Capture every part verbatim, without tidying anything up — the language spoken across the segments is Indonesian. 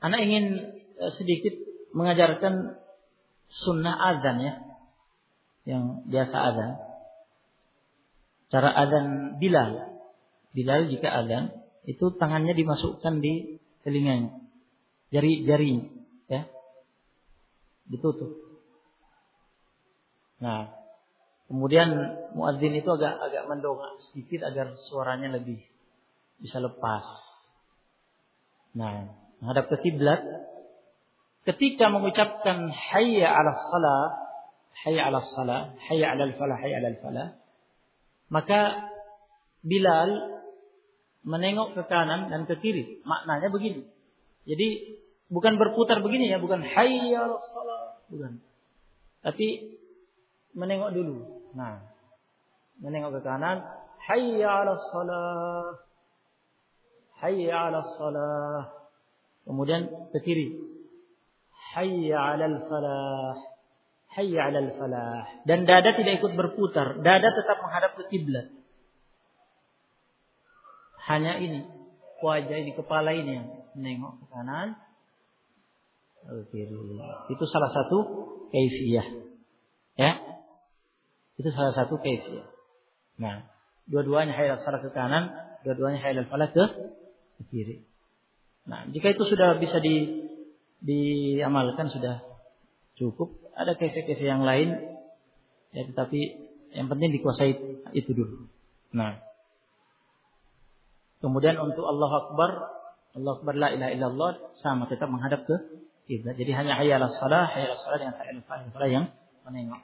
Anak ingin sedikit mengajarkan sunnah azan ya, yang biasa azan. Cara azan Bilal. Bilal jika azan itu tangannya dimasukkan di telinganya, jari-jari, ya, ditutup. Nah, kemudian muadzin itu agak agak mendongak sedikit agar suaranya lebih bisa lepas. Nah, menghadap ke kiblat. Ketika mengucapkan hayya 'alas shalah, hayya 'alas shalah, hayya 'alal falah, hayya 'alal falah, maka Bilal menengok ke kanan dan ke kiri. Maknanya begini. Jadi bukan berputar begini ya, bukan hayya 'alas shalah, bukan. Tapi menengok dulu. Nah, menengok ke kanan, hayya 'alas shalah, hayya 'alas shalah. Kemudian ke kiri, hayya 'alal falah, hayya 'alal falah. Dan dada tidak ikut berputar, dada tetap menghadap ke kiblat. Hanya ini, wajah ini, kepala ini yang menengok ke kanan, ke kiri. Itu salah satu kaifiyah. Ya. Itu salah satu kaifiyah. Nah, dua-duanya hayya 'alas shalah ke kanan, dua-duanya hayya 'alal falah ke kiri. Nah, jika itu sudah bisa di diamalkan sudah cukup. Ada kaifiyah-kaifiyah yang lain, ya, tetapi yang penting dikuasai itu dulu. Nah, kemudian untuk Allahu Akbar, Allahu Akbar la ilaha illallah sama tetap menghadap ke kiblat. Jadi hanya hayya 'alas shalah, hayya 'alas shalah dengan hayya 'alal falah yang menengok.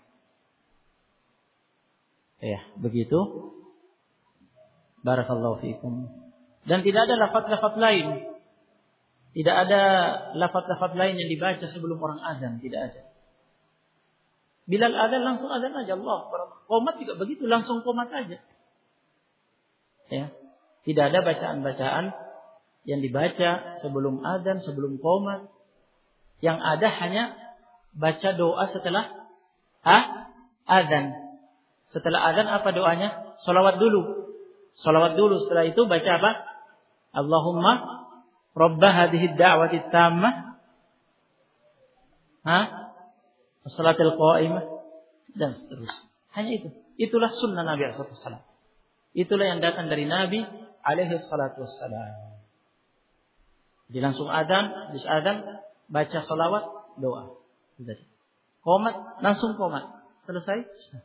Ya, begitu. Barakallahu fiikum. Dan tidak ada lafaz-lafaz lain. Tidak ada lafaz-lafaz lain yang dibaca sebelum orang azan, tidak ada. Bilal azan langsung azan aja, Allah Akbar. Qomat juga begitu, langsung qomat aja. Ya. Tidak ada bacaan-bacaan yang dibaca sebelum azan, sebelum qomat. Yang ada hanya baca doa setelah ah, azan. Setelah azan apa doanya? Shalawat dulu. Shalawat dulu, setelah itu baca apa? Allahumma Rabbah hadhihi ad-da'wati at-tammah, ha? As-salatil qa'imah, dan seterusnya. Hanya itu. Itulah sunnah Nabi alaihi wasallam. Itulah yang datang dari Nabi alaihi salatu wassalam. Jadi langsung adzan, habis adzan baca salawat, doa. Sudah. Qomat, langsung qomat. Selesai.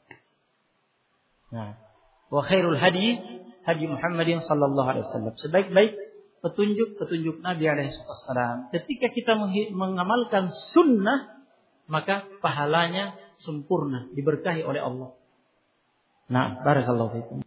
Nah, wa khairul hadi hadi Muhammadin sallallahu alaihi wasallam. Sebaik-baik petunjuk-petunjuk Nabi alaihi wasallam. Ketika kita mengamalkan sunnah, maka pahalanya sempurna, diberkahi oleh Allah. Nah, barakallahu fiikum.